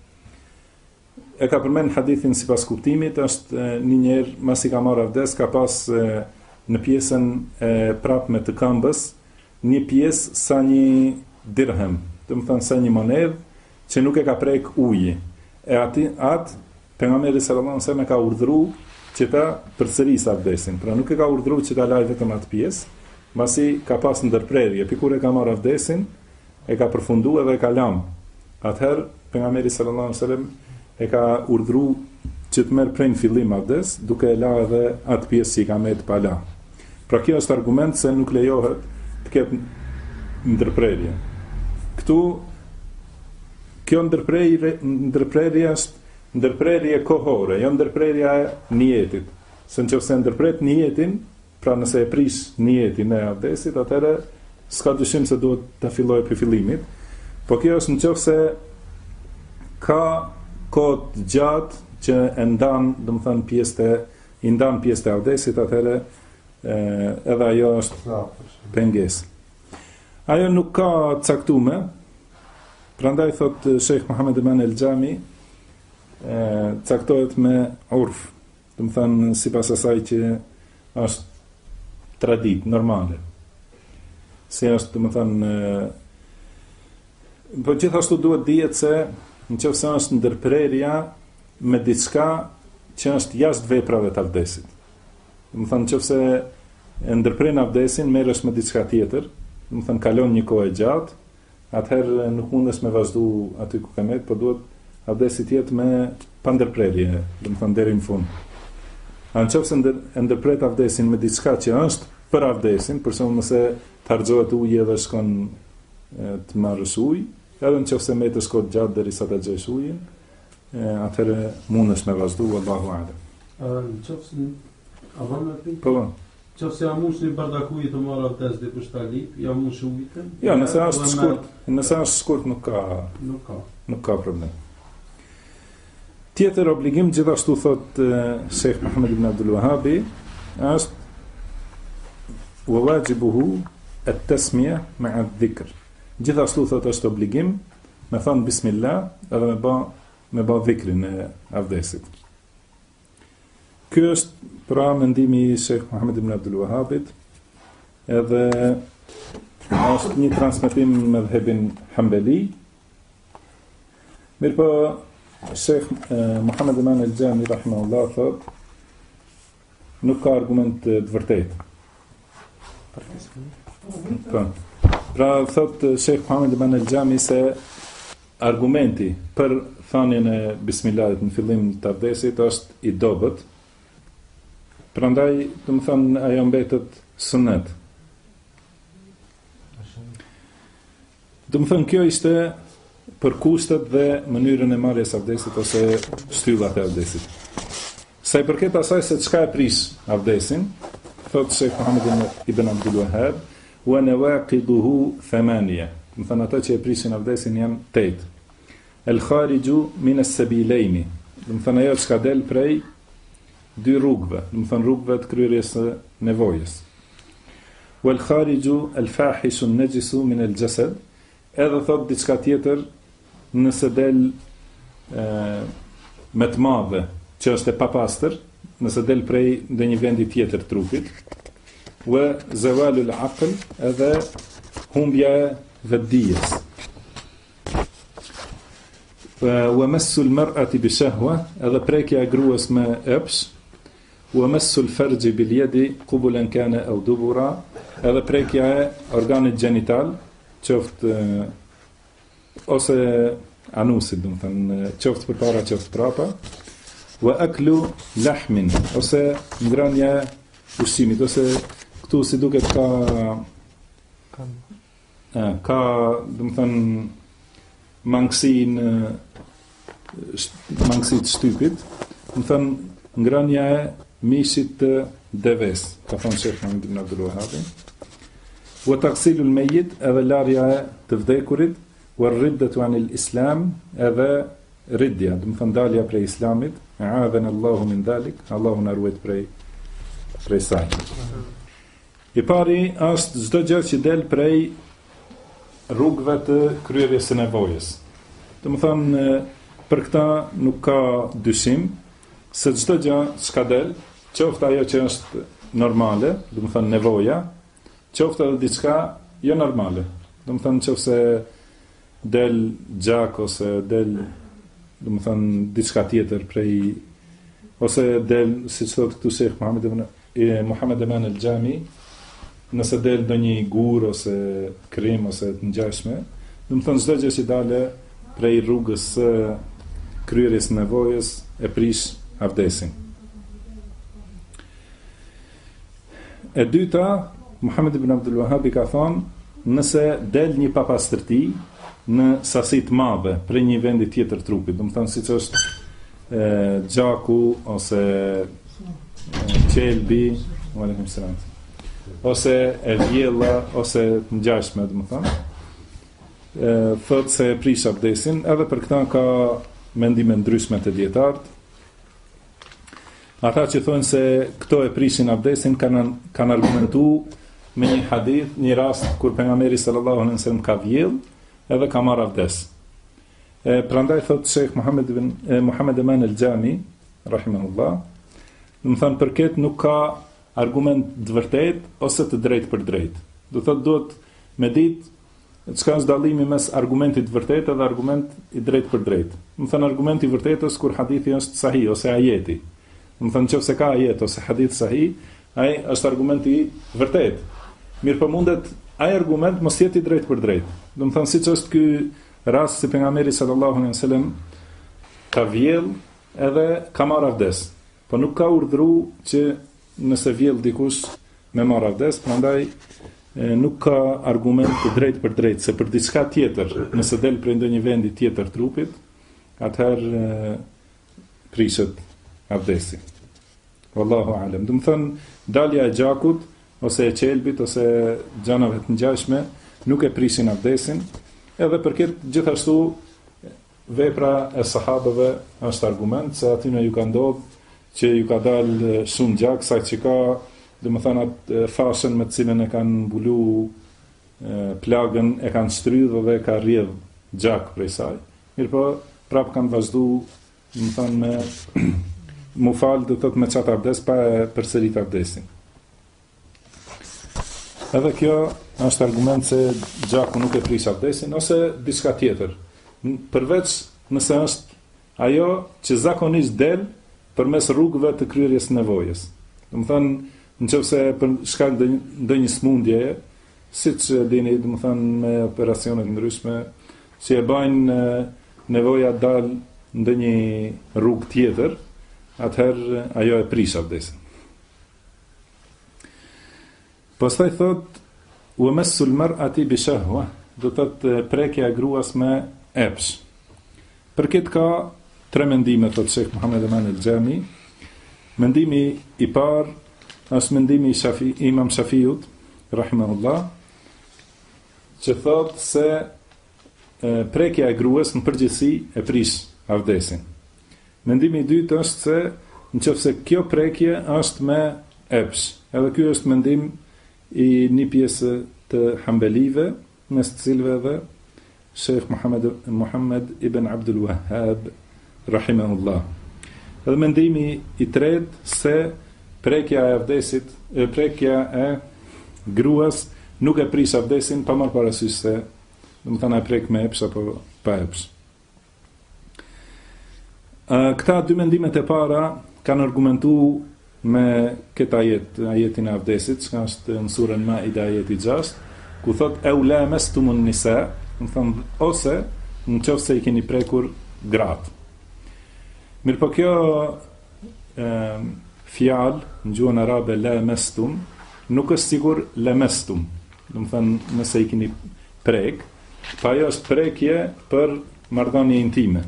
e ka përmend hadithin sipas kuptimit, është një njerë masi ka marrë avdes, ka pas në pjesën e prapme të këmbës një pjesë sa një dirhem, do më thënë sa një monedhë që nuk e ka prek uji. E atë pejgamberi sallallahu alajhi wasallam ka urdhëruar që ta përsërisë avdesin. Pra nuk e ka urdhëruar që ta lajë vetëm atë pjesë, masi ka pas ndërprerje, kur e ka marrë avdesin, e ka përfunduar dhe e ka lam. Atëherë pejgamberi sallallahu alajhi wasallam e ka urdhëruar që të merr prej në fillim avdes, duke e la edhe atë pjesë që i ka merr pa la. Pra kjo është argument se nuk lejohet të ketë ndërprerje. Këtu kjo ndërprerje është ndërprerje kohore, jo ndërprerja e niyetit. Se nëse ndërpret niyetin, pra nëse e prish niyetin e abdesit, atëherë s'ka dyshim se duhet ta fillojë prej fillimit. Po kjo është nëse ka kohë të gjatë që e ndan, domethënë i ndan pjesët e abdesit, atëherë edhe ajo është pengesë. Ajo nuk ka caktume, prandaj thot Sheikh Muhammad Eman El-Xhami, caktohet me urf, domethënë sipas asaj që është tradit, normale. Se është, domethënë, po gjithashtu duhet dihet se nëse është ndërprerja me diçka që është jashtë veprave të abdesit. Domethënë nëse e ndërpren abdesin, merresh me diçka tjetër, domethënë kalon një kohë gjatë, atëherë nuk mundesh me vazhdu aty ku ke merr, por duhet abdesi të jetë me pa ndërprerje, domethënë deri në fund. Nëse ndërpret abdesin me diçka që është për abdesin, për shembull nëse të harxohet uji edhe shkon të marrësh ujë, edhe nëse metesh kohë gjatë derisa ta gjesh ujin, atëherë mundesh me vazhdu, Allahu a'lam. Nëse avon me Po. Nëse jam mush një bardakujë të marrë abdes dhe për shtalip, jam mush ujitën? Jo, nëse është shkurt nuk ka problem. Tjetër obligim, gjithashtu thot Sheikh Muhammad ibn Abdul Wahhabi, është wa wajibuhu at-tasmiya ma'a adh-dhikr. Gjithashtu thot është obligim me thënë bismillah edhe me bë dhikrin e avdesit. Ky është pra mendimi i Sheikh Muhammad ibn Abdul Wahhabit, edhe është një transmetim me mëdhëbin Hanbali. Mirpo Sheikh Muhammad Eman El-Xhami rahimahullah thot nuk ka argument të vërtetë. Pra thot Sheikh Muhammad Eman El-Xhami se argumenti për thënien e bismillahit në fillim të abdesit është i dobët. Prandaj, do të thënë, ajo mbetet sunet. Do të thënë, kjo ishte për kushtet dhe mënyrën e marrjes abdesit ose shtyllat e abdesit. Sa i përket asaj se çka e prish abdesin, thot Sheikh Muhammad ibn Abdul Wahhab, wa nawaqiduhu 8. Do të thënë, ata që e prishin abdesin janë 8. El-khariju min as-sabilayn. Do të thënë, ajo çka del prej dy rrugëve, do të thënë rrugëve të kryerjes së nevojës. Wal khariju al fahishu an-najisu min al-jasad, edhe thot diçka tjetër nëse del me të madhe që është e papastër, nëse del prej ndonjë vendi tjetër trupit. Wa zawalu al-aql, edhe humbja e vetdijes. Wa massu al-mar'ati bi shahwa, edhe prekja e gruas me epsh. Wa massu al-farji bil yadi qubulan kana aw dubura, edhe prekja e organit gjenital, qoftë ose anusit, do të thënë, qoftë përpara, qoftë prapa. Wa aklu lahmin, ose ngrënia e ushqimit, ose këtu si duket ka do të thënë mangësinë të shtypit, do të thënë ngrënia e mishit të deves, ka thonë Sheikh Muhammad ibn Abdul Wahhab. Wa taghsilu al-mayyit, edhe larja e të vdekurit, wa ar-riddatu 'an al-islam, edhe ridja, do të thënë dalja prej islamit, a'adhana Allahu min dhalik, Allahu na ruaj prej saj. I pari është çdo gjë që del prej rrugëve të kryerjes së nevojës. Do të thënë për këtë nuk ka dyshim se çdo gjë që del, qoftë ajo që është normale, do të thënë nevoja, qoftë edhe diçka jo normale. Do të thënë nëse del gjak ose del, do të thënë diçka tjetër prej, ose del, siç thotë këtu Sheikh Muhammed Eman el-Xhami, nëse del ndonjë gur ose krem ose të ngjashme, do të thënë çdo gjë që dalë prej rrugës së kryerjes së nevojës e prish abdesin. E dyta, Muhammed ibn Abdul Wahhab ka thonë, nëse del një papastërti në sasi të madhe prej një vendi tjetër trupit, do të thënë siç është gjaku ose qelbi, aleikum selam, ose e vjella ose të ngjashme, do të thënë, thotë se prish abdesin, edhe për këtë ka mendime ndryshme të dietarët. Ata që thonë se këto e prishin abdesin kanë argumentuar me një hadith, një rast kur pejgamberi sallallahu alaihi wasallam ka vjell edhe ka marrë abdes. Prandaj thot Sheikh Muhammed Eman el-Xhami rahimahullah, do të thënë përket nuk ka argument të vërtet ose të drejtë për drejtë. Do thotë duhet me ditë çka është dallimi mes argumentit të vërtetë dhe argument i drejtë për drejtë. Do të thënë argumenti i vërtetë është kur hadithi është sahih ose ajeti. Do të thënë nëse ka ajet ose hadith sahih, ai është argumenti i vërtetë. Mirë po mundet ai argument mos jetë i drejtë për drejtë. Do të thënë siç është ky rast se pejgamberi sallallahu alaihi wasallam ka vjell edhe ka marrë abdes, po nuk ka urdhëruar që nëse vjell dikush me marrë abdes, prandaj nuk ka argument të drejtë për drejtë se për diçka tjetër, nëse del prej ndonjë vendi tjetër trupit, atëherë prishet abdesi. Wallahu alem. Do të thënë dalja e gjakut ose e qelbit ose gjanave të ngjashme nuk e prishin abdesin, edhe përket gjithashtu vepra e sahabëve është argument se atyne ju ka ndodhur që ju ka dalë shumë gjak, sa që ka, domethënë atë fashën me të cilën e kanë mbulu plagën, e kanë shtrydhur dhe ka rrjedh gjak prej saj. Mirpo prap kanë vazhduar, domethënë me mu falë do të thotë me çat abdes pa e përsërit abdesin. Edhe kjo është argument se gjaku nuk e prish abdesin ose diçka tjetër. Përveç nëse është ajo që zakonisht del përmes rrugëve të kryerjes së nevojës. Domethënë, nëse për shkak të ndonjë smundje, siç dini, domethënë me operacione të ndryshme, si e bajnë nevoja dal ndonjë rrugë tjetër, atëherë ajo e prish abdesin. Pastaj thot wa massul mar'ati bi shahwa, do të thotë prekja e gruas me epsh. Për këtë ka tre mendime, thot Sheikh Muhammed Eman el-Xhami. Mendimi i parë është mendimi i Imam Shafiut rahimahullah, që thot se prekja e gruas në përgjithësi e prish abdesin. Mendimi i dytë është se nëse kjo prekje është me epsh, edhe ky është mendim i një pjesë të Hanbelive, mes të cilëve dhe Sheikh Muhammed ibn Abdul Wahhab rahimahullah. Edhe mendimi i tretë se prekja e abdesit, prekja e gruas nuk e prish abdesin pa marrë parasysh se, domethënë ai prek me epsh apo pa epsh. Këta dy mendimet e para kanë argumentuar me këtë ajetin e abdesit, që është në surën Maida ajeti 6, ku thot e ula mestumun nisa, ose në qoftë se i keni prekur gratë. Mirë po kjo fjalë në gjuhën arabe la mestum nuk është sigur la mestum, domethënë nëse i keni prek, pa ajo është prekje për marrëdhënie intime.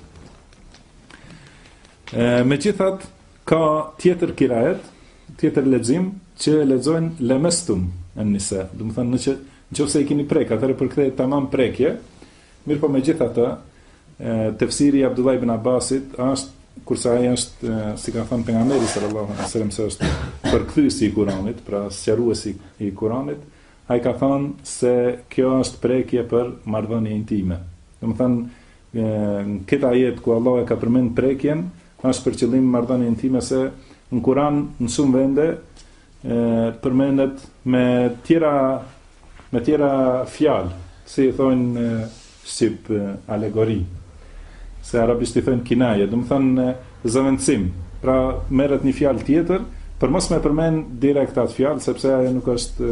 Megjithatë ka tjetër kirajet, tjetër lexim që lexojnë lemestum an-nisa, domethënë nëse i keni prek, atëherë për këtë tamam prekje. Mirë po megjithatë, tefsiri i Abdullah ibn Abbasit është kurse ai është si ka thënë pejgamberi sallallahu alaihi wasallam se është përkthyesi i Kuranit, pra sqaruesi i Kuranit, ai ka thënë se kjo është prekje për marrëdhënie intime. Domethënë në këtë ajet ku Allah e ka përmend prekjen, është për qëllim marrëdhënie intime, se në Kuran në shumë vende përmendet me tjera fjalë, si i thonë shqip alegori, se arabisht i thonë kinaje, do të thonë zëvendësim. Pra merret një fjalë tjetër për mos me përmend direkt atë fjalë, sepse ajo nuk është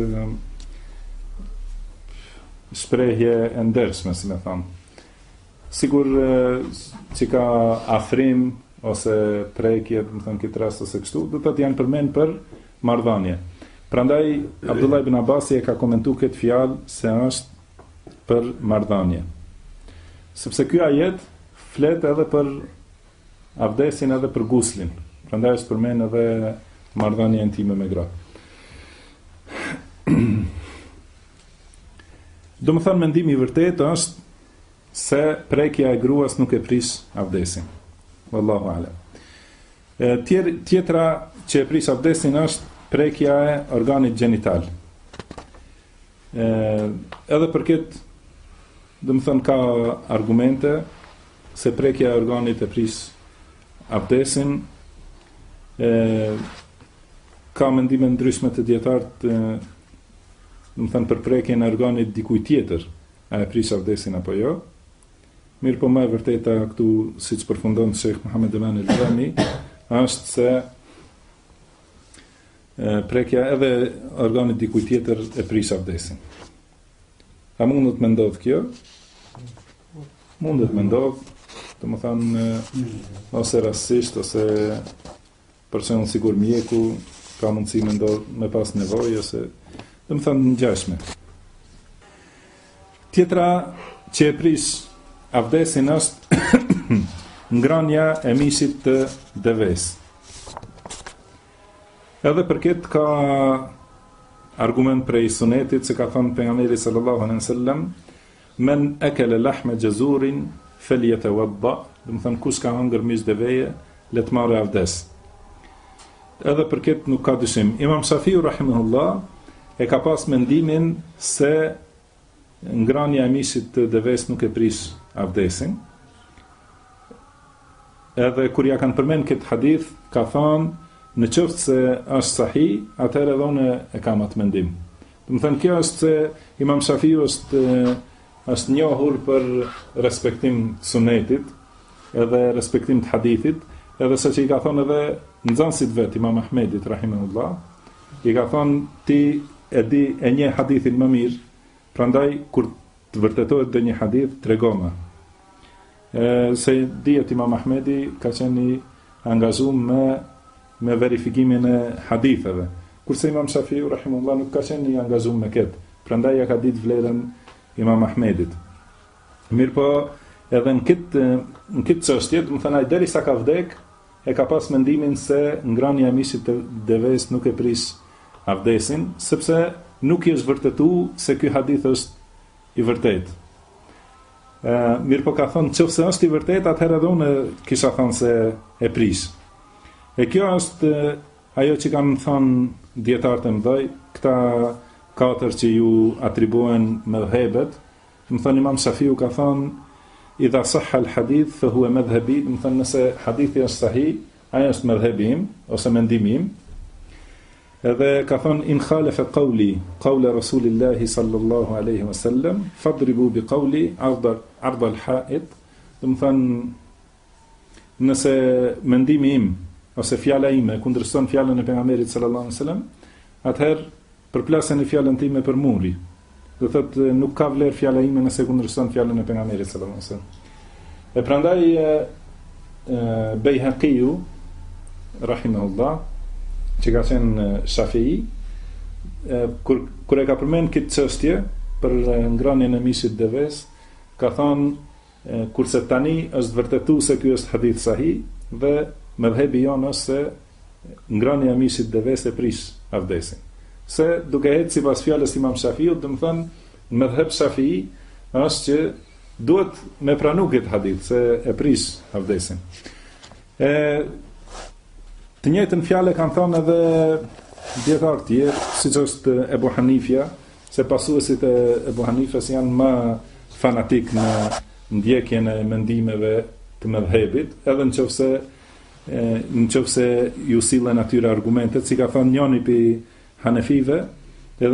shprehje e ndershme, si më thon. Sigur që ka afrim ose prekje, do të thonë këtë rast ose kështu, do të thotë janë përmend për marrëdhënie. Prandaj Abdullah ibn Abbasi e ka komentuar këtë fjalë se është për marrëdhënie. Sepse ky ajet flet edhe për abdesin edhe për guslin. Prandaj është përmend edhe marrëdhënia intime me gra. Do të thonë mendimi i vërtetë është se prekja e gruas nuk e prish abdesin. Wallahu a'lam. Tjetra që e prish abdesin është prekja e organit gjenital. Edhe për këtë, do të thonë ka argumente se prekja e organit e prish abdesin. Ka mendime ndryshme të dietarët, do të thonë për prekjen e organit dikujt tjetër, a e prish abdesin apo jo. Mirë po më e vërteta këtu, si që përfundon Sheikh Muhammed Eman El-Rami, është se prekja edhe organit dikujt tjetër e prish abdesin. A mundet me ndodh kjo? Mundet me ndodh, të më thanë, ose rastësisht, ose person sigur mjeku, ka mundësi me ndodh me pas nevojë, ose të më thanë ngjashme. Tjetra që e prish abdesin është ngrënia e misit të deves. Edhe për këtë ka argument prej sunetit, se ka thënë pejgamberi sallallahu alaihi wasallam, men akala lahma jazurin falyatawadda, do të thonë kush ka hëngër mish deveje, le të marrë abdes. Edhe për këtë nuk ka dyshim. Imam Shafiu rahimahullah e ka pas mendimin se ngrënia e mishit të deves nuk e prish abdesin. Edhe kur ja kanë përmend këtë hadith, ka thënë, në qoftë se është sahi, atëherë edhe unë e kam atë mendim. Do të thënë kjo është se Imam Shafiu është njohur për respektim të sunetit, edhe respektim të hadithit, edhe sa që i ka thënë edhe nxënësit vet Imam Ahmedit rahimahullah, i ka thënë ti e një hadithin më mirë, prandaj kur të vërtetohet dhe një hadith, tregoma. Se dihet Imam Ahmedi ka qenë i angazhuar me verifikimin e haditheve, kurse Imam Shafiu rahimahullah nuk ka qenë i angazhuar me këtë. Prandaj ja ka ditë vlerën Imam Ahmedit. Mirë po, edhe në këtë çështje, do të thënë ai derisa ka vdek, e ka pas mendimin se ngrënia e mishit të deves nuk e prish abdesin, sepse nuk i është vërtetuar se ky hadith është i vërtetë. Mirë po ka thonë, nëse është i vërtetë, atëherë edhe unë kisha thënë se e prish. E kjo është ajo që kanë thënë dietarët e mëdhej, këta katër që ju atribuohen mëdhëbet. Do të thonë Imam Shafiu ka thënë, idha sahha al-hadith fa huwa madhhabi, do të thonë nëse hadithi është sahih, ai është madhhabi im ose mendimi im. Edhe ka thonë, in khalafa qawli qawla Rasulillahi sallallahu alaihi wasallam fadribu bi qawli arda al-ha'id. Do të thonë, nëse mendimi im ose fjala ime kundërshton fjalën e pejgamberit sallallahu alaihi wasallam, atëherë përplaseni fjalën time për muri. Do thotë nuk ka vlerë fjala ime nëse kundërshton fjalën e pejgamberit sallallahu alaihi wasallam. E prandaj Bejhaqiu rahimahullah, që ka qenë Shafii, kur e ka përmend këtë çështje për ngrënien e mishit deves, ka thonë kurse tani është vërtetuar se ky është hadith sahih dhe mëdhëbi jonë është se ngrënia e mishit deves e prish abdesin. Se duke hetë sipas fjalës Imam Shafiut, do të thonë mëdhëb Shafii është që duhet me pranu këtë hadith se e prish abdesin. Të njëjtën fjalë kanë thënë edhe dietar tjerë, siç është Ebu Hanifja, se pasuesit e Ebu Hanifës janë më fanatik në ndjekjen e mendimeve të mëdhëbit, edhe nëse ju sillen atyre argumentet, si ka thënë njëri pi Hanefive, edhe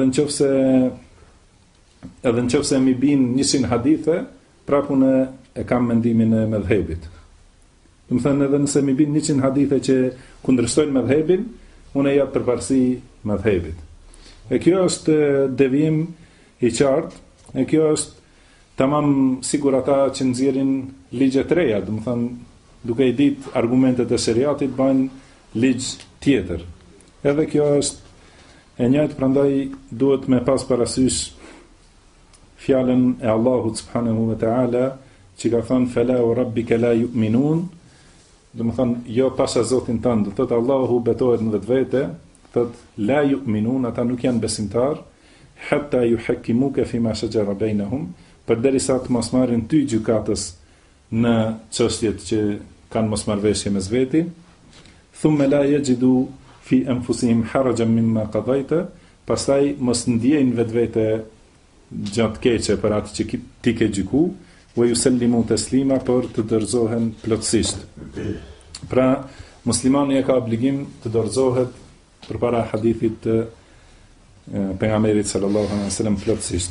nëse mi bin 100 hadithe, prapë unë e kam mendimin e mëdhëbit. Do të thënë edhe nëse mi bin 100 hadithe që kundërshtojnë mëdhëbin, unë e jap përparësi mëdhëbit. E kjo është devijim i qartë, e kjo është tamam sigur ata që nxjerrin ligje të reja, do të thënë duke i ditë argumentet e sheriatit bëjnë ligj tjetër. Edhe kjo është e njëjtë, prandaj duhet me pas parasysh fjalën e Allahut subhanahu wa taala që ka thënë fela wa rabbika la yu'minun, do të thënë jo pasha Zotin tënd, do thotë Allahu betohet në vetvete, thotë la yu'minun, ata nuk janë besimtar, hatta yuhakkimuka fima shajara bainahum, përderisa të mos marrin ty gjykatës në çështjet që kanë mosmarrveshje mes veti, thumma la yajidu fi anfusihim harajan mimma qadayta, pastaj mos ndjejnë vetvete gjatë keqe për atë që ti ke gjyku, wa yusallimu taslima, për të dorëzohen plotësisht. Pra, muslimani e ka obligim të dorëzohet përpara hadithit të pejgamberit sallallahu alaihi wasallam plotësisht.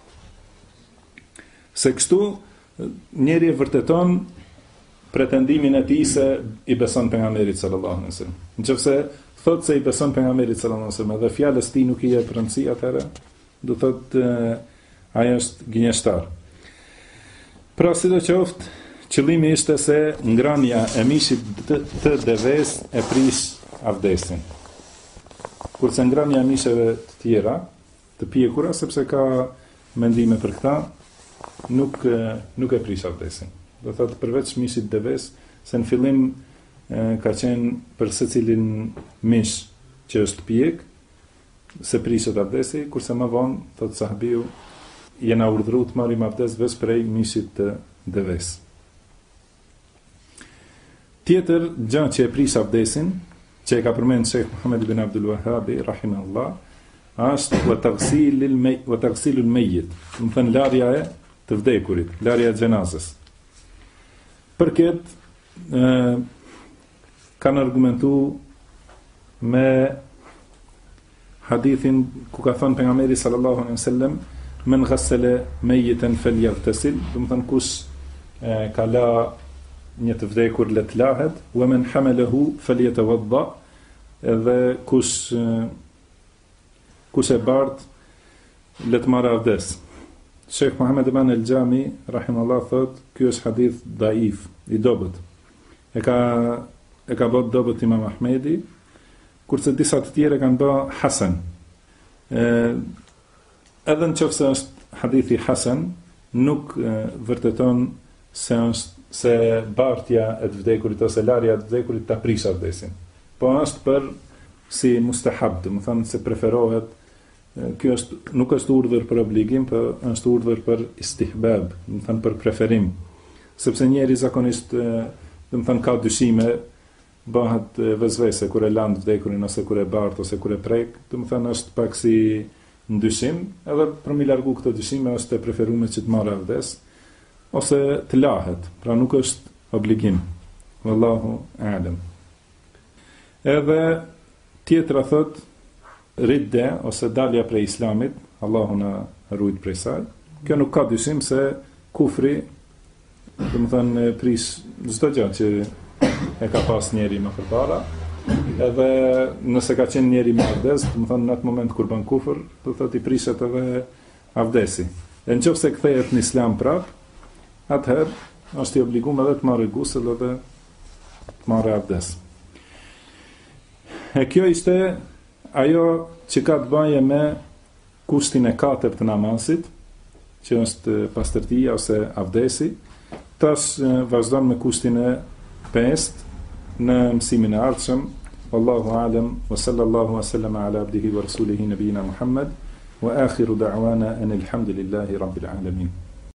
Se kështu njeri e vërteton pretendimin e tij se i beson pejgamberit sallallahu alaihi wasallam. Nëse thotë se i beson pejgamberit sallallahu alaihi wasallam dhe fjalës tij nuk i jep rëndësi, atëherë do thotë ai është gënjeshtar. Pra sidoqoftë, qëllimi ishte se ngrania e mishit të deves e prish abdesin. Kurse ngrania e misheve të tjera, të pjekura, sepse ka mendime për këta, nuk e prish abdesin. Do thotë përveç mishit deves, se në fillim ka qenë për secilin mish që është pjek, se prishet abdesi, kurse më vonë, thotë sahabiu, jena urdhëruar të marrim abdes veç prej mishit të deves. Tjetër gjë që e prish abdesin, që e ka përmend Sheikh Muhammad ibn Abdul Wahhab rahimahullah, është wa taghsilul mayyit, do të thënë larja e të vdekurit, larja e xhenazës. Për këtë kanë argumentuar me hadithin ku ka thënë pejgamberi sallallahu alaihi wasallam men ghassala mayyitan falyaghtasil, do të thënë kush ka la një të vdekur le të lahet, wa men hamalahu falyatawadda, edhe kush e bart le të marrë abdes. Sheikh Muhammad ibn al-Jami rahimahullah thot, ky është hadith daif, i dobët. E ka bërë dobët Imam Ahmedi, kurse disa të tjerë kanë bërë hasan. Edhe nëse është hadithi hasan, nuk vërteton se bartja e të vdekurit ose larja e të vdekurit ta prish abdesin. Po është për si mustahab, do të thonë se preferohet. Kjo nuk është urdhër për obligim, por është urdhër për istihbab, do të thonë për preferim. Sepse njeri zakonisht, do të thonë ka dyshime, bëhet vezvese kur e land vdekurin ose kur e bart ose kur e prek, do të thonë është pak si ndyshim, edhe për mi largu këto dyshime është e preferuar që të marrë abdes ose të lahet, pra nuk është obligim. Wallahu a'lam. Edhe tjetra thot ridde ose dalja prej islamit, Allahu na ruajt prej saj. Kjo nuk ka dyshim se kufri, do të thënë prish çdo gjë që e ka pas njeri më përpara, edhe nëse ka qenë njeri me abdes, do të thënë në atë moment kur bën kufër, do thotë i prishet edhe abdesi. E nëse kthehet në islam prap, atëherë është i obliguar edhe të marrë gusl edhe të marrë abdes. E kjo ishte ajo që ka të bëjë me kushtin e 4 të namazit, që është pastërtia ose abdesi. Tash vazhdon me kushtin e 5 në mësimin e ardhshëm. Wallahu a'lam wa sallallahu wa sallama ala abdihi wa rasulihi nabiyina Muhammad wa akhiru da'wana anil hamdulillahi rabbil alamin.